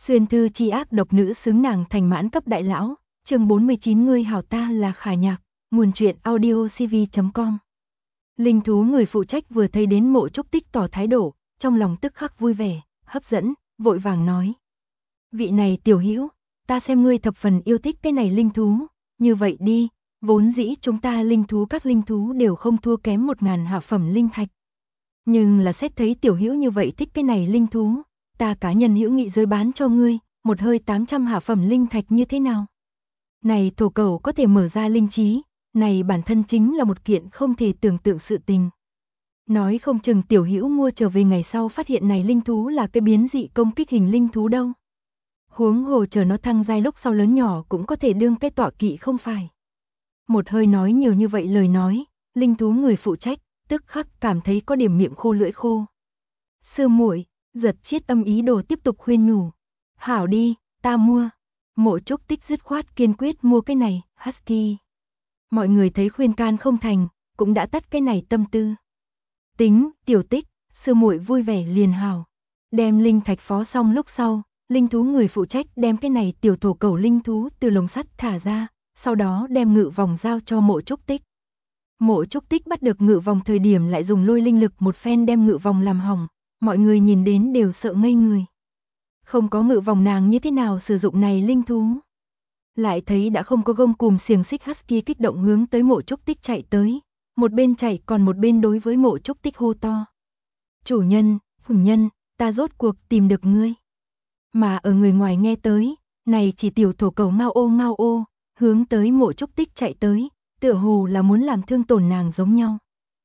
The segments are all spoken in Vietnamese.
Xuyên thư chi ác độc nữ xứng nàng thành mãn cấp đại lão, chương 49 ngươi hảo ta là Khả Nhạc, nguồn truyện audiocv.com. Linh thú người phụ trách vừa thấy đến Mộ Trúc Tích tỏ thái độ, trong lòng tức khắc vui vẻ, hấp dẫn, vội vàng nói. Vị này tiểu hữu, ta xem ngươi thập phần yêu thích cái này linh thú, như vậy đi, vốn dĩ chúng ta các linh thú đều không thua kém 1000 hạ phẩm linh thạch. Nhưng là xét thấy tiểu hữu như vậy thích cái này linh thú, ta cá nhân hữu nghị giới bán cho ngươi, một hơi 800 hạ phẩm linh thạch như thế nào? Này thổ cẩu có thể mở ra linh trí, này bản thân chính là một kiện không thể tưởng tượng sự tình. Nói không chừng tiểu hữu mua trở về ngày sau phát hiện này linh thú là cái biến dị công kích hình linh thú đâu. Huống hồ chờ nó thăng giai lúc sau lớn nhỏ cũng có thể đương cái tọa kỵ không phải. Một hơi nói nhiều như vậy lời nói, linh thú người phụ trách, tức khắc cảm thấy có điểm miệng khô lưỡi khô. Sư muội, Giật Chiết âm ý đồ tiếp tục khuyên nhủ. Hảo đi, ta mua. Mộ Trúc Tích dứt khoát kiên quyết mua cái này, Husky. Mọi người thấy khuyên can không thành, cũng đã tắt cái này tâm tư. Tính, tiểu Tích, sư muội vui vẻ liền hảo. Đem linh thạch phó xong lúc sau, linh thú người phụ trách đem cái này tiểu thổ cẩu linh thú từ lồng sắt thả ra, sau đó đem ngự vòng giao cho Mộ Trúc Tích. Mộ Trúc Tích bắt được ngự vòng thời điểm lại dùng lôi linh lực một phen đem ngự vòng làm hỏng, mọi người nhìn đến đều sợ ngây người. Không có ngự vòng nàng như thế nào sử dụng này linh thú. Lại thấy đã không có gông cùm xiềng xích Husky kích động hướng tới Mộ Trúc Tích chạy tới, một bên chạy còn một bên đối với Mộ Trúc Tích hô to. Chủ nhân, phu nhân, ta rốt cuộc tìm được ngươi. Mà ở người ngoài nghe tới, này chỉ tiểu thổ cẩu ngao ô, hướng tới Mộ Trúc Tích chạy tới, tựa hồ là muốn làm thương tổn nàng giống nhau.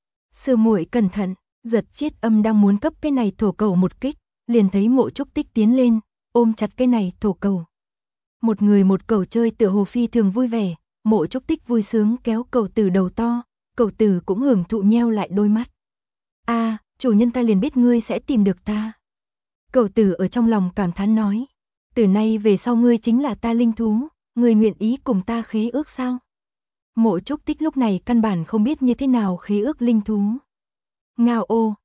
Sư muội cẩn thận, Giật Chiết âm đang muốn cấp cái này thổ cẩu một kích, liền thấy Mộ Trúc Tích tiến lên, ôm chặt cái này thổ cẩu. Một người một cẩu chơi tựa hồ phi thường vui vẻ, Mộ Trúc Tích vui sướng kéo cẩu tử đầu to, cẩu tử cũng hưởng thụ nheo lại đôi mắt. A, chủ nhân ta liền biết ngươi sẽ tìm được ta. Cẩu tử ở trong lòng cảm thán nói, từ nay về sau ngươi chính là ta linh thú, ngươi nguyện ý cùng ta khế ước sao? Mộ Trúc Tích lúc này căn bản không biết như thế nào khế ước linh thú. Ngao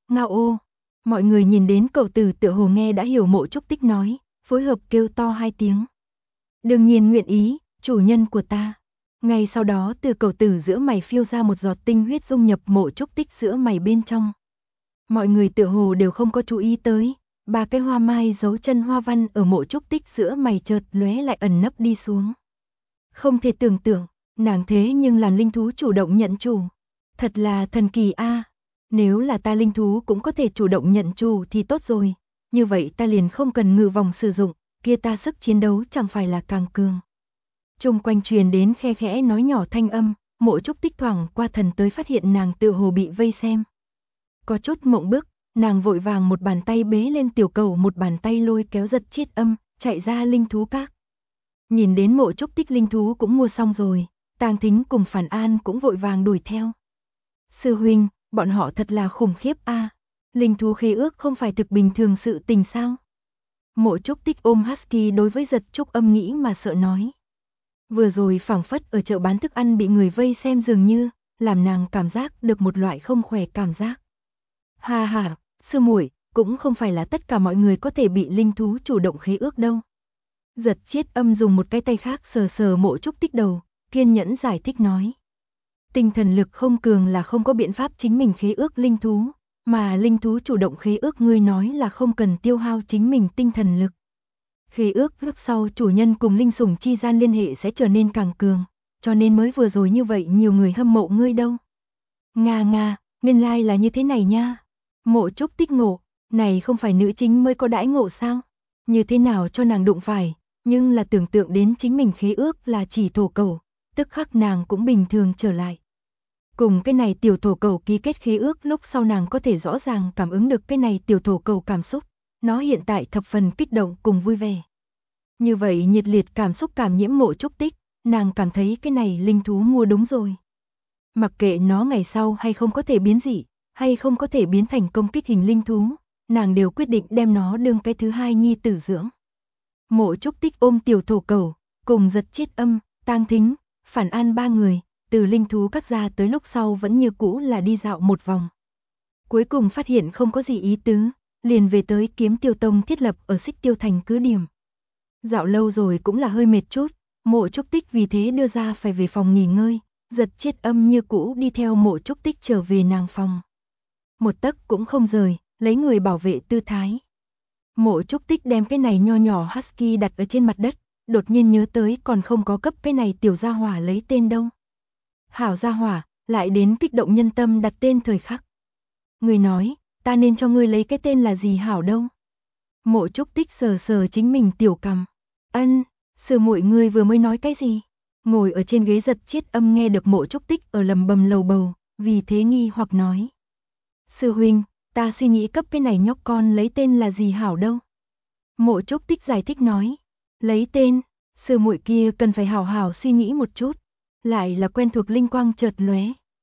ô, mọi người nhìn đến cẩu tử tựa hồ nghe đã hiểu Mộ Trúc Tích nói, phối hợp kêu to 2 tiếng. Đương nhiên nguyện ý, chủ nhân của ta. Ngay sau đó từ cẩu tử giữa mày phiêu ra một giọt tinh huyết dung nhập Mộ Trúc Tích giữa mày bên trong. Mọi người tựa hồ đều không có chú ý tới, 3 cái hoa mai dấu chân hoa văn ở Mộ Trúc Tích giữa mày chợt lóe lại ẩn nấp đi xuống. Không thể tưởng tượng, nàng thế nhưng làm linh thú chủ động nhận chủ. Thật là thần kỳ a. Nếu là ta linh thú cũng có thể chủ động nhận chủ thì tốt rồi, như vậy ta liền không cần ngự vòng sử dụng, kia ta sức chiến đấu chẳng phải là càng cường. Chung quanh truyền đến khe khẽ nói nhỏ thanh âm, Mộ Trúc Tích thoảng qua thần tới phát hiện nàng tựa hồ bị vây xem. Có chút mộng bức, nàng vội vàng một bàn tay bế lên tiểu cẩu, một bàn tay lôi kéo Giật Chiết âm, chạy ra linh thú các. Nhìn đến Mộ Trúc Tích linh thú cũng mua xong rồi, Tang Thính cùng Phản An cũng vội vàng đuổi theo. Sư huynh, bọn họ thật là khủng khiếp a. Linh thú khế ước không phải thực bình thường sự tình sao? Mộ Trúc Tích ôm Husky đối với Giật Trúc âm nghĩ mà sợ nói. Vừa rồi phảng phất ở chợ bán thức ăn bị người vây xem dường như, làm nàng cảm giác được một loại không khỏe cảm giác. Ha ha, sư muội, cũng không phải là tất cả mọi người có thể bị linh thú chủ động khế ước đâu. Giật Chiết âm dùng một cái tay khác sờ sờ Mộ Trúc Tích đầu, kiên nhẫn giải thích nói. Tinh thần lực không cường là không có biện pháp chính mình khế ước linh thú, mà linh thú chủ động khế ước ngươi nói là không cần tiêu hao chính mình tinh thần lực. Khế ước lúc sau chủ nhân cùng linh sủng chi gian liên hệ sẽ trở nên càng cường, cho nên mới vừa rồi như vậy nhiều người hâm mộ ngươi đâu. Nga, nguyên lai là như thế này nha. Mộ Trúc Tích ngộ, này không phải nữ chính mới có đãi ngộ sao? Như thế nào cho nàng đụng phải, nhưng là tưởng tượng đến chính mình khế ước là chỉ thổ cẩu, tức khắc nàng cũng bình thường trở lại. Cùng cái này tiểu thổ cẩu ký kết khế ước lúc sau nàng có thể rõ ràng cảm ứng được cái này tiểu thổ cẩu cảm xúc, nó hiện tại thập phần kích động cùng vui vẻ. Như vậy nhiệt liệt cảm xúc cảm nhiễm Mộ Trúc Tích, nàng cảm thấy cái này linh thú mua đúng rồi. Mặc kệ nó ngày sau hay không có thể biến dị, hay không có thể biến thành công kích hình linh thú, nàng đều quyết định đem nó đương cái thứ hai nhi tử dưỡng. Mộ Trúc Tích ôm tiểu thổ cẩu, cùng Giật Chiết âm, Tang Thính, Phản An 3 người, từ linh thú các ra tới lúc sau vẫn như cũ là đi dạo một vòng. Cuối cùng phát hiện không có gì ý tứ, liền về tới Kiếm Tiêu Tông thiết lập ở Xích Tiêu Thành cứ điểm. Dạo lâu rồi cũng là hơi mệt chút, Mộ Trúc Tích vì thế đưa ra phải về phòng nghỉ ngơi, Giật Chiết Âm như cũ đi theo Mộ Trúc Tích trở về nàng phòng. Một tấc cũng không rời, lấy người bảo vệ tư thái. Mộ Trúc Tích đem cái này nho nhỏ husky đặt ở trên mặt đất, đột nhiên nhớ tới còn không có cấp cái này tiểu gia hỏa lấy tên đâu. Hảo gia hỏa, lại đến kích động nhân tâm đặt tên thời khắc. Người nói, ta nên cho ngươi lấy cái tên là gì hảo đâu? Mộ Trúc Tích sờ sờ chính mình tiểu cằm. Ân, sư muội ngươi vừa mới nói cái gì? Ngồi ở trên ghế Giật Chiết Âm nghe được Mộ Trúc Tích ở lầm bầm lầu bầu, vì thế nghi hoặc nói. Sư huynh, ta suy nghĩ cấp cái này nhóc con lấy tên là gì hảo đâu? Mộ Trúc Tích giải thích nói. Lấy tên, sư muội kia cần phải hảo hảo suy nghĩ một chút. Lại là quen thuộc linh quang chợt lóe.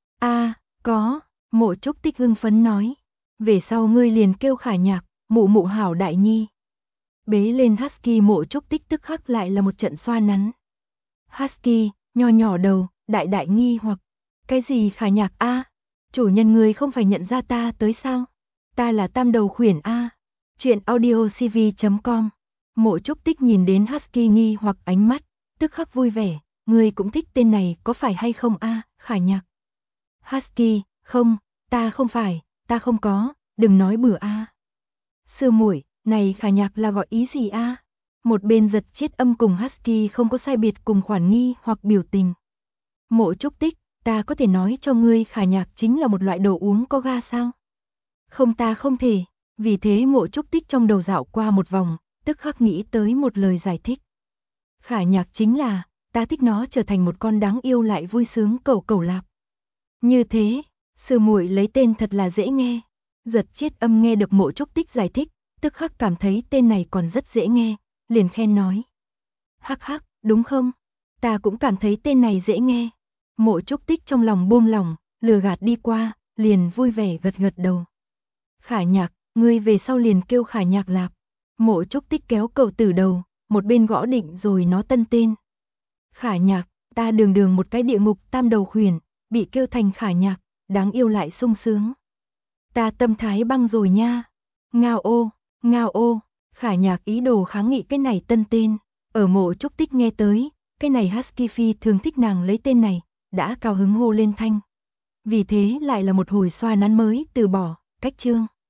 Có, Mộ Trúc Tích hưng phấn nói. Về sau ngươi liền kêu Khả Nhạc, mụ mụ hảo đại nhi. Bế lên husky Mộ Trúc Tích tức khắc lại là một trận xoa nắn. Husky, nho nhỏ đầu, đại đại nghi hoặc. Cái gì Khả Nhạc a? Chủ nhân ngươi không phải nhận ra ta tới sao? Ta là Tam Đầu Khuyển a. Chuyện audiocv.com. Mộ Trúc Tích nhìn đến husky nghi hoặc ánh mắt, tức khắc vui vẻ. Ngươi cũng thích tên này có phải hay không a, Khả Nhạc? Husky, không, ta không phải, ta không có, đừng nói bừa a. Sư muội, này Khả Nhạc là gọi ý gì a? Một bên Giật Chiết Âm cùng husky không có sai biệt cùng khoản nghi hoặc biểu tình. Mộ Trúc Tích, ta có thể nói cho ngươi Khả Nhạc chính là một loại đồ uống có ga sao? Không, ta không thể. Vì thế Mộ Trúc Tích trong đầu dạo qua một vòng, tức khắc nghĩ tới một lời giải thích. Khả Nhạc chính là, ta thích nó trở thành một con đáng yêu lại vui sướng cẩu cẩu lạp. Như thế, sư muội lấy tên thật là dễ nghe. Giật Chiết Âm nghe được Mộ Trúc Tích giải thích, tức khắc cảm thấy tên này còn rất dễ nghe, liền khen nói. Hắc hắc, đúng không? Ta cũng cảm thấy tên này dễ nghe. Mộ Trúc Tích trong lòng buông lỏng, lừa gạt đi qua, liền vui vẻ gật gật đầu. Khả Nhạc, ngươi về sau liền kêu Khả Nhạc lạp. Mộ Trúc Tích kéo cậu từ đầu, một bên gõ định rồi nó tân tên. Khả Nhạc, ta đường đường một cái địa ngục Tam Đầu Khuyển, bị kêu thành Khả Nhạc, đáng yêu lại sung sướng. Ta tâm thái băng rồi nha. Ngao ô, Khả Nhạc ý đồ kháng nghị cái này tân tên. Ở Mộ Trúc Tích nghe tới, cái này husky phi thường thích nàng lấy tên này, đã cao hứng hô lên thanh. Vì thế lại là một hồi xoa nắn mới từ bỏ, cách chương.